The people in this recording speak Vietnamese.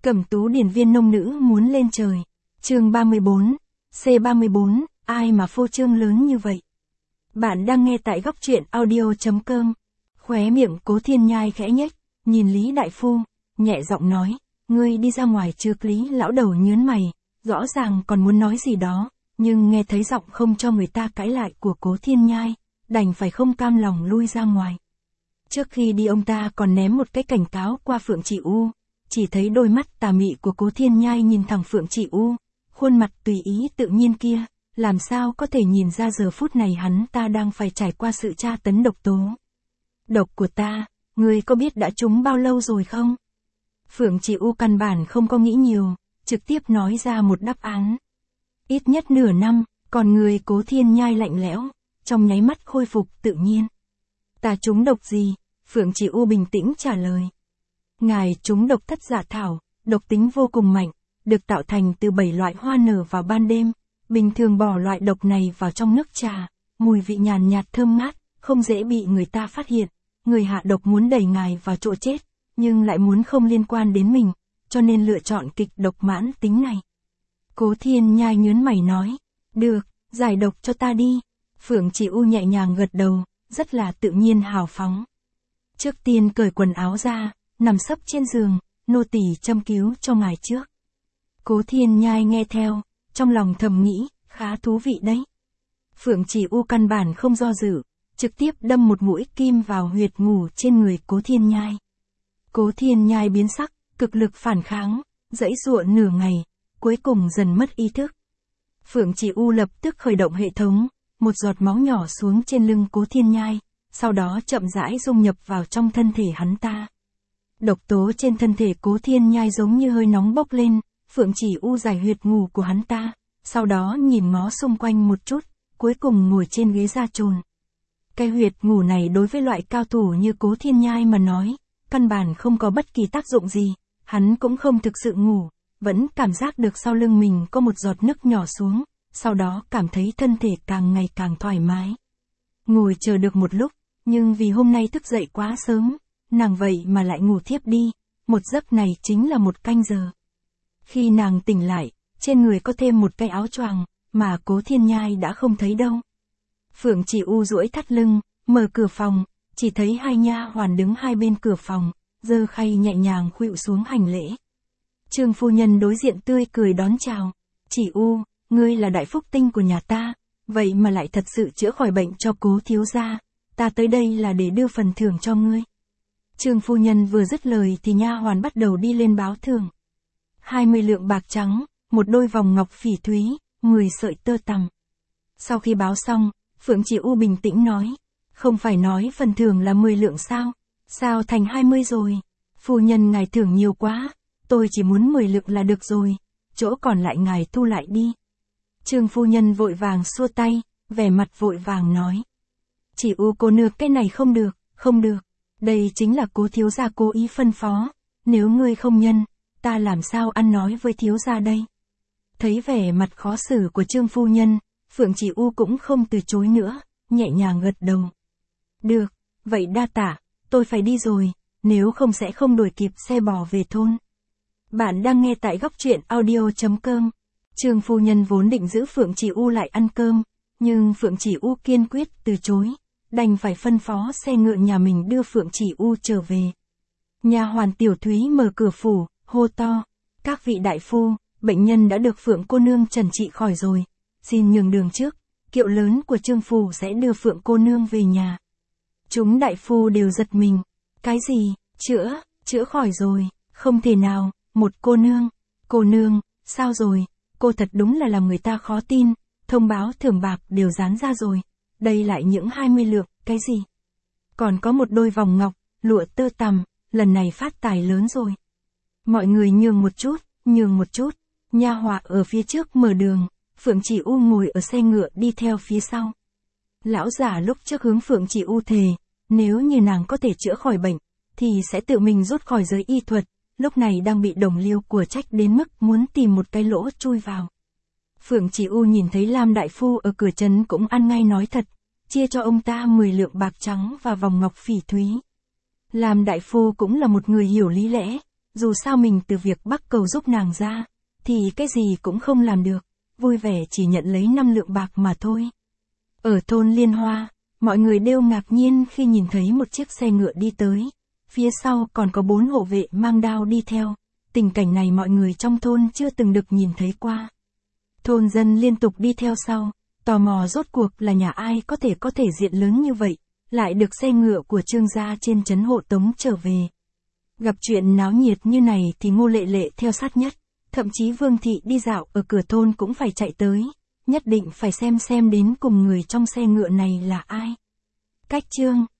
Cẩm Tú điển viên nông nữ muốn lên trời. Chương 34, C34, ai mà phô trương lớn như vậy? Bạn đang nghe tại góc truyện audio.com. Khóe miệng Cố Thiên Nhai khẽ nhếch, nhìn Lý Đại Phu, nhẹ giọng nói, ngươi đi ra ngoài trước. Lý lão đầu nhớn mày, rõ ràng còn muốn nói gì đó, nhưng nghe thấy giọng không cho người ta cãi lại của Cố Thiên Nhai, đành phải không cam lòng lui ra ngoài. Trước khi đi ông ta còn ném một cái cảnh cáo qua Phượng Chỉ U, chỉ thấy đôi mắt tà mị của Cố Thiên Nhai nhìn thẳng Phượng Chỉ U, khuôn mặt tùy ý tự nhiên kia, làm sao có thể nhìn ra giờ phút này hắn ta đang phải trải qua sự tra tấn độc tố. Độc của ta, ngươi có biết đã trúng bao lâu rồi không? Phượng Chỉ U căn bản không có nghĩ nhiều, trực tiếp nói ra một đáp án. Ít nhất nửa năm, còn người Cố Thiên Nhai lạnh lẽo, trong nháy mắt khôi phục tự nhiên. Ta trúng độc gì? Phượng Chỉ U bình tĩnh trả lời. Ngài trúng độc thất dạ thảo, độc tính vô cùng mạnh, được tạo thành từ 7 loại hoa nở vào ban đêm. Bình thường bỏ loại độc này vào trong nước trà, mùi vị nhàn nhạt thơm ngát, không dễ bị người ta phát hiện. Người hạ độc muốn đẩy ngài vào chỗ chết, nhưng lại muốn không liên quan đến mình, cho nên lựa chọn kịch độc mãn tính này. Cố Thiên Nhai nhớn mày nói, được, giải độc cho ta đi. Phượng Chỉ U nhẹ nhàng gật đầu, rất là tự nhiên hào phóng. Trước tiên cởi quần áo ra, nằm sấp trên giường, nô tỳ châm cứu cho ngài trước. Cố Thiên Nhai nghe theo, trong lòng thầm nghĩ, khá thú vị đấy. Phượng Chỉ U căn bản không do dự, trực tiếp đâm một mũi kim vào huyệt ngủ trên người Cố Thiên Nhai. Cố Thiên Nhai biến sắc, cực lực phản kháng, giãy giụa nửa ngày, cuối cùng dần mất ý thức. Phượng Chỉ U lập tức khởi động hệ thống, một giọt máu nhỏ xuống trên lưng Cố Thiên Nhai, sau đó chậm rãi dung nhập vào trong thân thể hắn ta. Độc tố trên thân thể Cố Thiên Nhai giống như hơi nóng bốc lên, Phượng Chỉ U giải huyệt ngủ của hắn ta, sau đó nhìn ngó xung quanh một chút, cuối cùng ngồi trên ghế da chồn. Cái huyệt ngủ này đối với loại cao thủ như Cố Thiên Nhai mà nói, căn bản không có bất kỳ tác dụng gì, hắn cũng không thực sự ngủ, vẫn cảm giác được sau lưng mình có một giọt nước nhỏ xuống, sau đó cảm thấy thân thể càng ngày càng thoải mái. Ngồi chờ được một lúc, nhưng vì hôm nay thức dậy quá sớm, nàng vậy mà lại ngủ thiếp đi, một giấc này chính là 1 canh giờ. Khi nàng tỉnh lại, trên người có thêm một cái áo choàng, mà Cố Thiên Nhai đã không thấy đâu. Phượng Chỉ U duỗi thắt lưng, mở cửa phòng, chỉ thấy 2 nha hoàn đứng hai bên cửa phòng, giơ khay nhẹ nhàng khuỵu xuống hành lễ. Trương phu nhân đối diện tươi cười đón chào, Chỉ U, ngươi là đại phúc tinh của nhà ta, vậy mà lại thật sự chữa khỏi bệnh cho Cố thiếu gia, ta tới đây là để đưa phần thưởng cho ngươi. Trương phu nhân vừa dứt lời thì nha hoàn bắt đầu đi lên báo thưởng. 20 lượng bạc trắng, một đôi vòng ngọc phỉ thúy, 10 sợi tơ tằm. Sau khi báo xong, Phượng Chỉ U bình tĩnh nói, không phải nói phần thưởng là 10 lượng sao, sao thành 20 rồi, phu nhân ngài thưởng nhiều quá, tôi chỉ muốn 10 lượng là được rồi, chỗ còn lại ngài thu lại đi. Trương phu nhân vội vàng xua tay, vẻ mặt vội vàng nói, Chỉ U cô nương cái này không được, không được, đây chính là Cố thiếu gia cố ý phân phó, nếu ngươi không nhân, ta làm sao ăn nói với thiếu gia đây. Thấy vẻ mặt khó xử của Trương phu nhân, Phượng Chỉ U cũng không từ chối nữa, nhẹ nhàng gật đầu. Được, vậy đa tạ, tôi phải đi rồi, nếu không sẽ không đuổi kịp xe bò về thôn. Bạn đang nghe tại góc truyện audio.com. Trương phu nhân vốn định giữ Phượng Chỉ U lại ăn cơm, nhưng Phượng Chỉ U kiên quyết từ chối, đành phải phân phó xe ngựa nhà mình đưa Phượng Chỉ U trở về. Nha hoàn Tiểu Thúy mở cửa phủ, hô to, các vị đại phu, bệnh nhân đã được Phượng cô nương trần trị khỏi rồi, xin nhường đường trước, kiệu lớn của Trương phủ sẽ đưa Phượng cô nương về nhà. Chúng đại phu đều giật mình, cái gì, chữa khỏi rồi, không thể nào, một cô nương, sao rồi, cô thật đúng là làm người ta khó tin, thông báo thưởng bạc đều dán ra rồi, đây lại những 20 lượng, cái gì? Còn có một đôi vòng ngọc, lụa tơ tằm, lần này phát tài lớn rồi. Mọi người nhường một chút, nha hòa ở phía trước mở đường, Phượng Chỉ U ngồi ở xe ngựa đi theo phía sau. Lão giả lúc trước hướng Phượng Chỉ U thề, nếu như nàng có thể chữa khỏi bệnh, thì sẽ tự mình rút khỏi giới y thuật, lúc này đang bị đồng liêu của trách đến mức muốn tìm một cái lỗ chui vào. Phượng Chỉ U nhìn thấy Lam đại phu ở cửa trấn cũng ăn ngay nói thật, chia cho ông ta 10 lượng bạc trắng và vòng ngọc phỉ thúy. Lam đại phu cũng là một người hiểu lý lẽ, dù sao mình từ việc bắc cầu giúp nàng ra, thì cái gì cũng không làm được, vui vẻ chỉ nhận lấy 5 lượng bạc mà thôi. Ở thôn Liên Hoa, mọi người đều ngạc nhiên khi nhìn thấy một chiếc xe ngựa đi tới, phía sau còn có 4 hộ vệ mang đao đi theo, tình cảnh này mọi người trong thôn chưa từng được nhìn thấy qua. Thôn dân liên tục đi theo sau, tò mò rốt cuộc là nhà ai có thể diện lớn như vậy, lại được xe ngựa của Trương gia trên trấn hộ tống trở về. Gặp chuyện náo nhiệt như này thì Ngô Lệ Lệ theo sát nhất, thậm chí Vương Thị đi dạo ở cửa thôn cũng phải chạy tới, nhất định phải xem đến cùng người trong xe ngựa này là ai. Cách chương